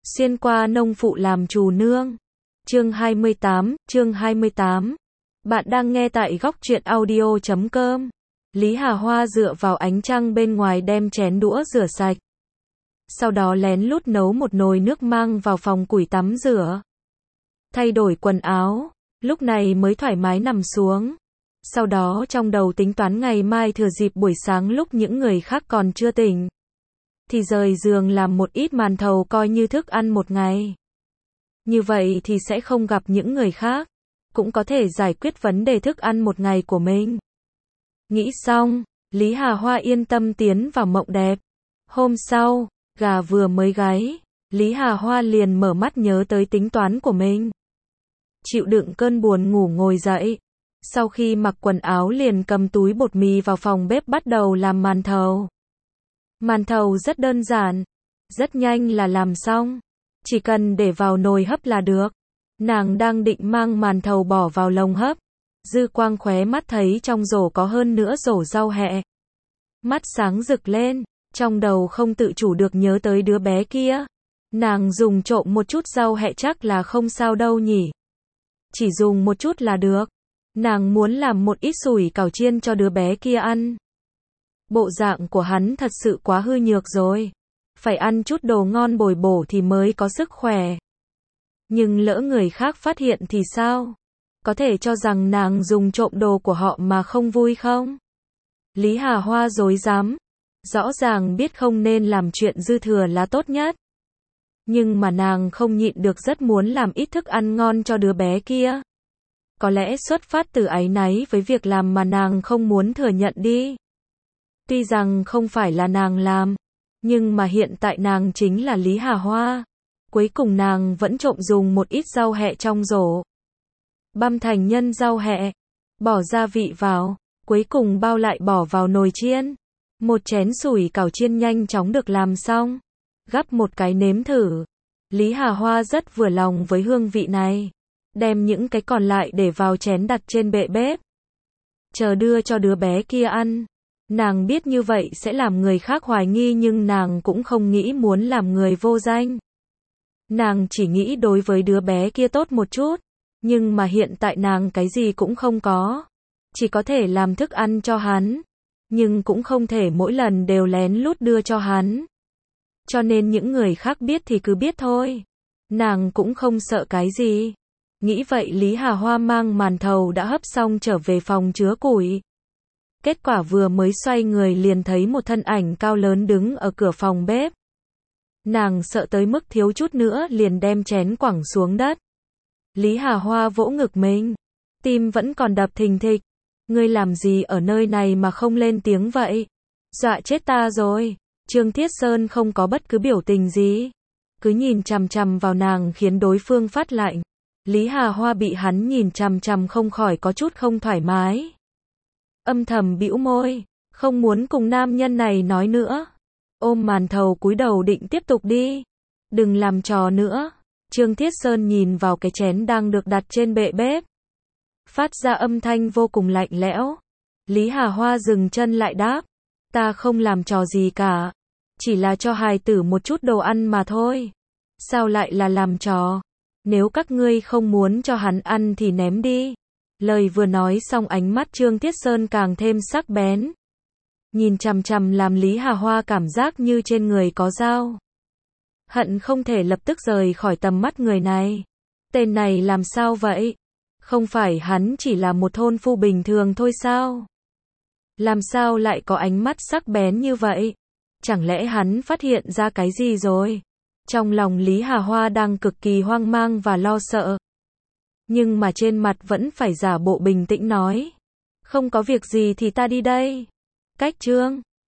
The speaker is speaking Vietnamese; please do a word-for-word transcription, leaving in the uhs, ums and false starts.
Xuyên qua nông phụ làm trù nương. Chương hai mươi tám, chương hai mươi tám. Bạn đang nghe tại góc truyện audio chấm com. Lý Hà Hoa dựa vào ánh trăng bên ngoài đem chén đũa rửa sạch. Sau đó lén lút nấu một nồi nước mang vào phòng củi tắm rửa. Thay đổi quần áo, lúc này mới thoải mái nằm xuống. Sau đó trong đầu tính toán ngày mai thừa dịp buổi sáng lúc những người khác còn chưa tỉnh, thì rời giường làm một ít màn thầu coi như thức ăn một ngày. Như vậy thì sẽ không gặp những người khác, cũng có thể giải quyết vấn đề thức ăn một ngày của mình. Nghĩ xong, Lý Hà Hoa yên tâm tiến vào mộng đẹp. Hôm sau, gà vừa mới gáy, Lý Hà Hoa liền mở mắt nhớ tới tính toán của mình. Chịu đựng cơn buồn ngủ ngồi dậy. Sau khi mặc quần áo liền cầm túi bột mì vào phòng bếp bắt đầu làm màn thầu. Màn thầu rất đơn giản, rất nhanh là làm xong. Chỉ cần để vào nồi hấp là được. Nàng đang định mang màn thầu bỏ vào lồng hấp. Dư quang khóe mắt thấy trong rổ có hơn nữa rổ rau hẹ. Mắt sáng rực lên, trong đầu không tự chủ được nhớ tới đứa bé kia. Nàng dùng trộm một chút rau hẹ chắc là không sao đâu nhỉ. Chỉ dùng một chút là được. Nàng muốn làm một ít sủi cảo chiên cho đứa bé kia ăn. Bộ dạng của hắn thật sự quá hư nhược rồi. Phải ăn chút đồ ngon bồi bổ thì mới có sức khỏe. Nhưng lỡ người khác phát hiện thì sao? Có thể cho rằng nàng dùng trộm đồ của họ mà không vui không? Lý Hà Hoa dối dám. Rõ ràng biết không nên làm chuyện dư thừa là tốt nhất. Nhưng mà nàng không nhịn được rất muốn làm ít thức ăn ngon cho đứa bé kia. Có lẽ xuất phát từ áy náy với việc làm mà nàng không muốn thừa nhận đi. Tuy rằng không phải là nàng làm, nhưng mà hiện tại nàng chính là Lý Hà Hoa. Cuối cùng nàng vẫn trộm dùng một ít rau hẹ trong rổ. Băm thành nhân rau hẹ, bỏ gia vị vào, cuối cùng bao lại bỏ vào nồi chiên. Một chén sủi cảo chiên nhanh chóng được làm xong. Gắp một cái nếm thử. Lý Hà Hoa rất vừa lòng với hương vị này. Đem những cái còn lại để vào chén đặt trên bệ bếp. Chờ đưa cho đứa bé kia ăn. Nàng biết như vậy sẽ làm người khác hoài nghi nhưng nàng cũng không nghĩ muốn làm người vô danh. Nàng chỉ nghĩ đối với đứa bé kia tốt một chút. Nhưng mà hiện tại nàng cái gì cũng không có. Chỉ có thể làm thức ăn cho hắn. Nhưng cũng không thể mỗi lần đều lén lút đưa cho hắn. Cho nên những người khác biết thì cứ biết thôi. Nàng cũng không sợ cái gì. Nghĩ vậy Lý Hà Hoa mang màn thầu đã hấp xong trở về phòng chứa củi. Kết quả vừa mới xoay người liền thấy một thân ảnh cao lớn đứng ở cửa phòng bếp. Nàng sợ tới mức thiếu chút nữa liền đem chén quẳng xuống đất. Lý Hà Hoa vỗ ngực mình. Tim vẫn còn đập thình thịch. Ngươi làm gì ở nơi này mà không lên tiếng vậy? Dọa chết ta rồi. Trương Thiết Sơn không có bất cứ biểu tình gì. Cứ nhìn chằm chằm vào nàng khiến đối phương phát lạnh. Lý Hà Hoa bị hắn nhìn chằm chằm không khỏi có chút không thoải mái. Âm thầm bĩu môi, không muốn cùng nam nhân này nói nữa. Ôm màn thầu cúi đầu định tiếp tục đi. Đừng làm trò nữa. Trương Thiết Sơn nhìn vào cái chén đang được đặt trên bệ bếp. Phát ra âm thanh vô cùng lạnh lẽo. Lý Hà Hoa dừng chân lại đáp. Ta không làm trò gì cả. Chỉ là cho hài tử một chút đồ ăn mà thôi. Sao lại là làm trò? Nếu các ngươi không muốn cho hắn ăn thì ném đi. Lời vừa nói xong ánh mắt Trương Thiết Sơn càng thêm sắc bén. Nhìn chằm chằm làm Lý Hà Hoa cảm giác như trên người có dao. Hận không thể lập tức rời khỏi tầm mắt người này. Tên này làm sao vậy? Không phải hắn chỉ là một thôn phu bình thường thôi sao? Làm sao lại có ánh mắt sắc bén như vậy? Chẳng lẽ hắn phát hiện ra cái gì rồi? Trong lòng Lý Hà Hoa đang cực kỳ hoang mang và lo sợ. Nhưng mà trên mặt vẫn phải giả bộ bình tĩnh nói. Không có việc gì thì ta đi đây. Cách Trương